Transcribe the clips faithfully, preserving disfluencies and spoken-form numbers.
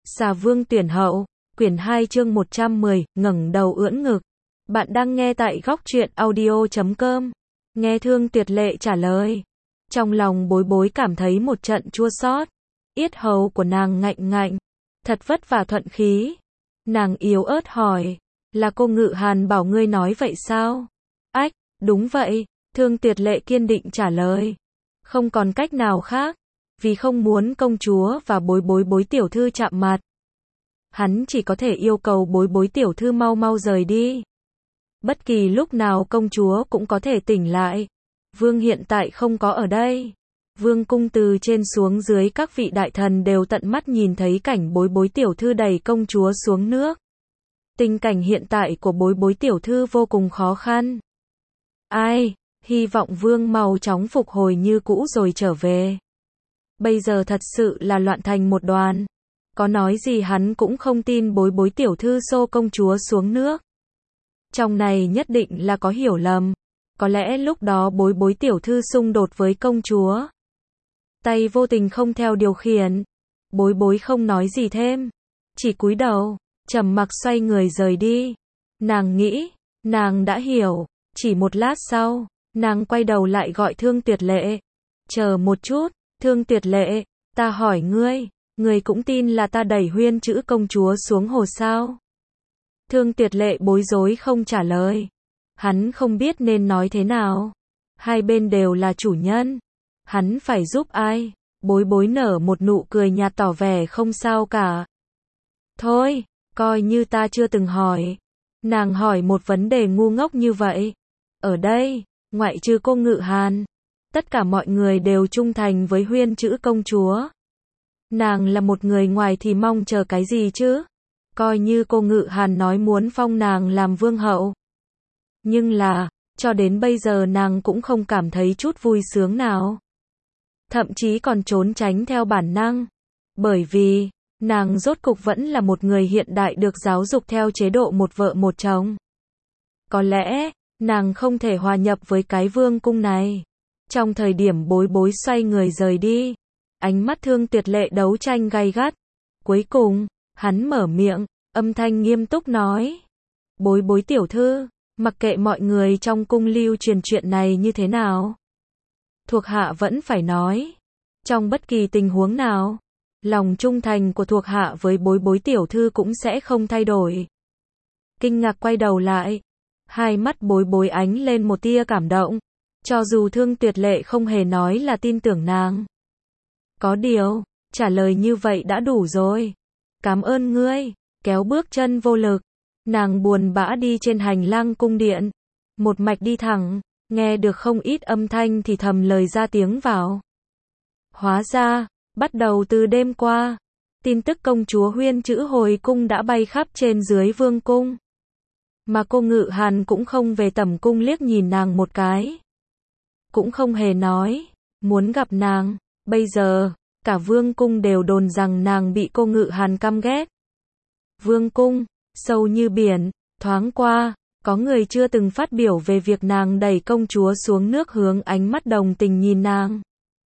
Xà vương tuyển hậu, quyển hai chương một trăm mười, ngẩng đầu ưỡn ngực. Bạn đang nghe tại góc truyện audio chấm com. Nghe Thương Tuyệt Lệ trả lời. Trong lòng Bối Bối cảm thấy một trận chua xót. Yết hầu của nàng ngạnh ngạnh. Thật vất vả thuận khí. Nàng yếu ớt hỏi. Là cô Ngự Hàn bảo ngươi nói vậy sao? Ách, đúng vậy. Thương Tuyệt Lệ kiên định trả lời. Không còn cách nào khác. Vì không muốn công chúa và bối bối bối tiểu thư chạm mặt. Hắn chỉ có thể yêu cầu bối bối tiểu thư mau mau rời đi. Bất kỳ lúc nào công chúa cũng có thể tỉnh lại. Vương hiện tại không có ở đây. Vương cung từ trên xuống dưới các vị đại thần đều tận mắt nhìn thấy cảnh bối bối tiểu thư đẩy công chúa xuống nước. Tình cảnh hiện tại của bối bối tiểu thư vô cùng khó khăn. Ai, hy vọng vương mau chóng phục hồi như cũ rồi trở về. Bây giờ thật sự là loạn thành một đoàn. Có nói gì hắn cũng không tin bối bối tiểu thư xô công chúa xuống nước. Trong này nhất định là có hiểu lầm. Có lẽ lúc đó bối bối tiểu thư xung đột với công chúa. Tay vô tình không theo điều khiển. Bối bối không nói gì thêm. Chỉ cúi đầu, trầm mặc xoay người rời đi. Nàng nghĩ, nàng đã hiểu. Chỉ một lát sau, nàng quay đầu lại gọi Thương Tuyệt Lệ. Chờ một chút. Thương Tuyệt Lệ, ta hỏi ngươi, ngươi cũng tin là ta đẩy huyên chữ công chúa xuống hồ sao? Thương Tuyệt Lệ bối rối không trả lời. Hắn không biết nên nói thế nào. Hai bên đều là chủ nhân. Hắn phải giúp ai? Bối bối nở một nụ cười nhạt tỏ vẻ không sao cả. Thôi, coi như ta chưa từng hỏi. Nàng hỏi một vấn đề ngu ngốc như vậy. Ở đây, ngoại trừ cô Ngự Hàn. Tất cả mọi người đều trung thành với huyên chữ công chúa. Nàng là một người ngoài thì mong chờ cái gì chứ? Coi như cô Ngự Hàn nói muốn phong nàng làm vương hậu. Nhưng là, cho đến bây giờ nàng cũng không cảm thấy chút vui sướng nào. Thậm chí còn trốn tránh theo bản năng. Bởi vì, nàng rốt cục vẫn là một người hiện đại được giáo dục theo chế độ một vợ một chồng. Có lẽ, nàng không thể hòa nhập với cái vương cung này. Trong thời điểm bối bối xoay người rời đi, ánh mắt Thương Tuyệt Lệ đấu tranh gay gắt. Cuối cùng, hắn mở miệng, âm thanh nghiêm túc nói. Bối bối tiểu thư, mặc kệ mọi người trong cung lưu truyền chuyện này như thế nào. Thuộc hạ vẫn phải nói. Trong bất kỳ tình huống nào, lòng trung thành của thuộc hạ với bối bối tiểu thư cũng sẽ không thay đổi. Kinh ngạc quay đầu lại. Hai mắt bối bối ánh lên một tia cảm động. Cho dù Thương Tuyệt Lệ không hề nói là tin tưởng nàng. Có điều, trả lời như vậy đã đủ rồi. Cảm ơn ngươi. Kéo bước chân vô lực. Nàng buồn bã đi trên hành lang cung điện. Một mạch đi thẳng. Nghe được không ít âm thanh thì thầm lời ra tiếng vào. Hóa ra, bắt đầu từ đêm qua. Tin tức công chúa huyên chữ hồi cung đã bay khắp trên dưới vương cung. Mà cô Ngự Hàn cũng không về tẩm cung liếc nhìn nàng một cái. Cũng không hề nói, muốn gặp nàng. Bây giờ, cả vương cung đều đồn rằng nàng bị cô Ngự Hàn căm ghét. Vương cung, sâu như biển, thoáng qua, có người chưa từng phát biểu về việc nàng đẩy công chúa xuống nước hướng ánh mắt đồng tình nhìn nàng.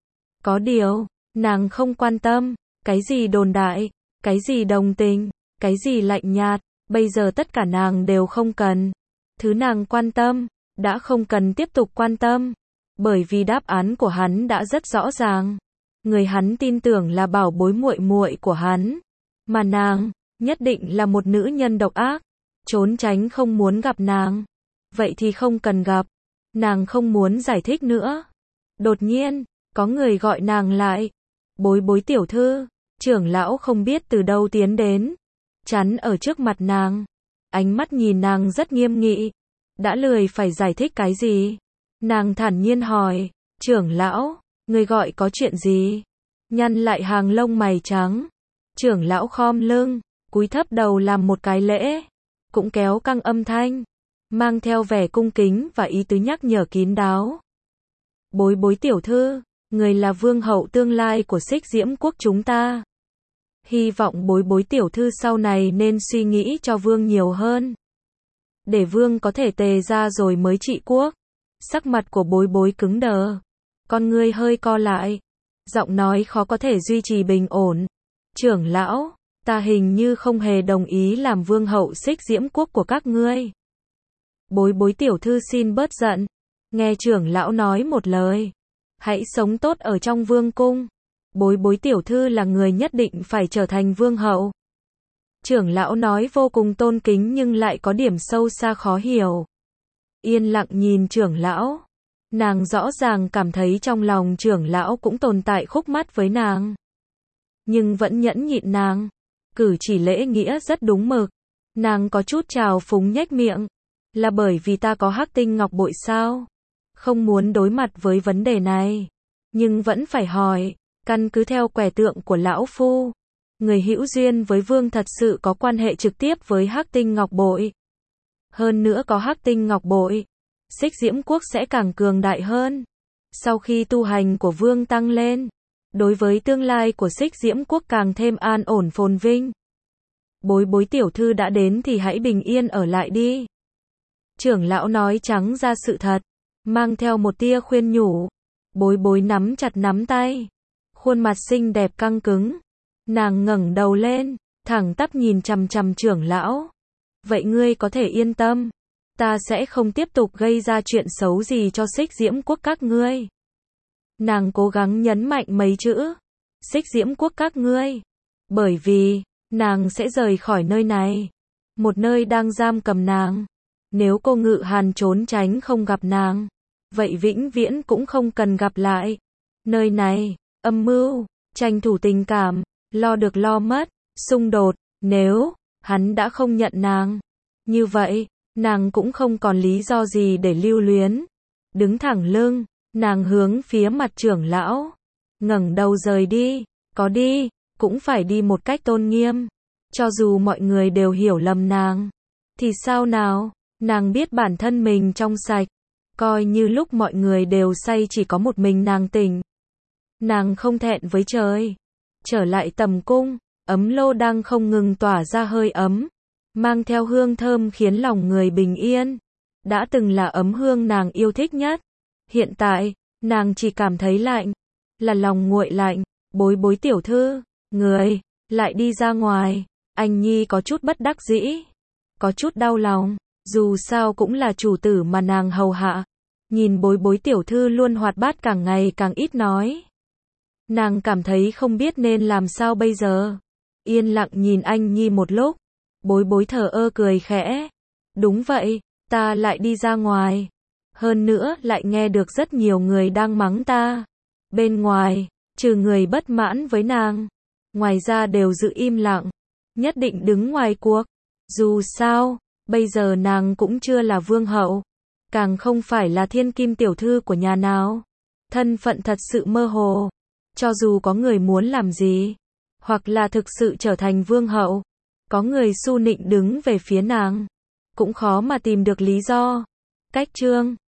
Có điều, nàng không quan tâm, cái gì đồn đại, cái gì đồng tình, cái gì lạnh nhạt, bây giờ tất cả nàng đều không cần. Thứ nàng quan tâm, đã không cần tiếp tục quan tâm. Bởi vì đáp án của hắn đã rất rõ ràng. Người hắn tin tưởng là bảo bối muội muội của hắn. Mà nàng, nhất định là một nữ nhân độc ác. Trốn tránh không muốn gặp nàng. Vậy thì không cần gặp. Nàng không muốn giải thích nữa. Đột nhiên, có người gọi nàng lại. Bối bối tiểu thư, trưởng lão không biết từ đâu tiến đến. Chắn ở trước mặt nàng. Ánh mắt nhìn nàng rất nghiêm nghị. Đã lười phải giải thích cái gì. Nàng thản nhiên hỏi, trưởng lão, người gọi có chuyện gì? Nhăn lại hàng lông mày trắng. Trưởng lão khom lưng, cúi thấp đầu làm một cái lễ. Cũng kéo căng âm thanh. Mang theo vẻ cung kính và ý tứ nhắc nhở kín đáo. Bối bối tiểu thư, người là vương hậu tương lai của Xích Diễm quốc chúng ta. Hy vọng bối bối tiểu thư sau này nên suy nghĩ cho vương nhiều hơn. Để vương có thể tề ra rồi mới trị quốc. Sắc mặt của bối bối cứng đờ. Con ngươi hơi co lại. Giọng nói khó có thể duy trì bình ổn. Trưởng lão, ta hình như không hề đồng ý làm vương hậu Xích Diễm quốc của các ngươi. Bối bối tiểu thư xin bớt giận. Nghe trưởng lão nói một lời. Hãy sống tốt ở trong vương cung. Bối bối tiểu thư là người nhất định phải trở thành vương hậu. Trưởng lão nói vô cùng tôn kính nhưng lại có điểm sâu xa khó hiểu. Yên lặng nhìn trưởng lão. Nàng rõ ràng cảm thấy trong lòng trưởng lão cũng tồn tại khúc mắc với nàng. Nhưng vẫn nhẫn nhịn nàng. Cử chỉ lễ nghĩa rất đúng mực. Nàng có chút trào phúng nhếch miệng. Là bởi vì ta có hắc tinh ngọc bội sao? Không muốn đối mặt với vấn đề này. Nhưng vẫn phải hỏi. Căn cứ theo quẻ tượng của lão phu. Người hữu duyên với vương thật sự có quan hệ trực tiếp với hắc tinh ngọc bội. Hơn nữa có hắc tinh ngọc bội. Xích Diễm quốc sẽ càng cường đại hơn. Sau khi tu hành của vương tăng lên. Đối với tương lai của Xích Diễm quốc càng thêm an ổn phồn vinh. Bối bối tiểu thư đã đến thì hãy bình yên ở lại đi. Trưởng lão nói trắng ra sự thật. Mang theo một tia khuyên nhủ. Bối bối nắm chặt nắm tay. Khuôn mặt xinh đẹp căng cứng. Nàng ngẩng đầu lên. Thẳng tắp nhìn chằm chằm trưởng lão. Vậy ngươi có thể yên tâm. Ta sẽ không tiếp tục gây ra chuyện xấu gì cho Xích Diễm quốc các ngươi. Nàng cố gắng nhấn mạnh mấy chữ. Xích Diễm quốc các ngươi. Bởi vì, nàng sẽ rời khỏi nơi này. Một nơi đang giam cầm nàng. Nếu cô Ngự Hàn trốn tránh không gặp nàng. Vậy vĩnh viễn cũng không cần gặp lại. Nơi này, âm mưu, tranh thủ tình cảm, lo được lo mất, xung đột. Nếu, hắn đã không nhận nàng. Như vậy, nàng cũng không còn lý do gì để lưu luyến. Đứng thẳng lưng, nàng hướng phía mặt trưởng lão. Ngẩng đầu rời đi. Có đi, cũng phải đi một cách tôn nghiêm. Cho dù mọi người đều hiểu lầm nàng. Thì sao nào? Nàng biết bản thân mình trong sạch. Coi như lúc mọi người đều say chỉ có một mình nàng tỉnh. Nàng không thẹn với trời. Trở lại tầm cung, ấm lô đang không ngừng tỏa ra hơi ấm. Mang theo hương thơm khiến lòng người bình yên. Đã từng là ấm hương nàng yêu thích nhất. Hiện tại, nàng chỉ cảm thấy lạnh. Là lòng nguội lạnh. Bối bối tiểu thư, người, lại đi ra ngoài. Anh Nhi có chút bất đắc dĩ. Có chút đau lòng. Dù sao cũng là chủ tử mà nàng hầu hạ. Nhìn bối bối tiểu thư luôn hoạt bát càng ngày càng ít nói. Nàng cảm thấy không biết nên làm sao bây giờ. Yên lặng nhìn anh Nhi một lúc. Bối bối thờ ơ cười khẽ. Đúng vậy, ta lại đi ra ngoài. Hơn nữa lại nghe được rất nhiều người đang mắng ta. Bên ngoài, trừ người bất mãn với nàng. Ngoài ra đều giữ im lặng. Nhất định đứng ngoài cuộc. Dù sao, bây giờ nàng cũng chưa là vương hậu. Càng không phải là thiên kim tiểu thư của nhà nào. Thân phận thật sự mơ hồ. Cho dù có người muốn làm gì. Hoặc là thực sự trở thành vương hậu. Có người su nịnh đứng về phía nàng. Cũng khó mà tìm được lý do. Cách chương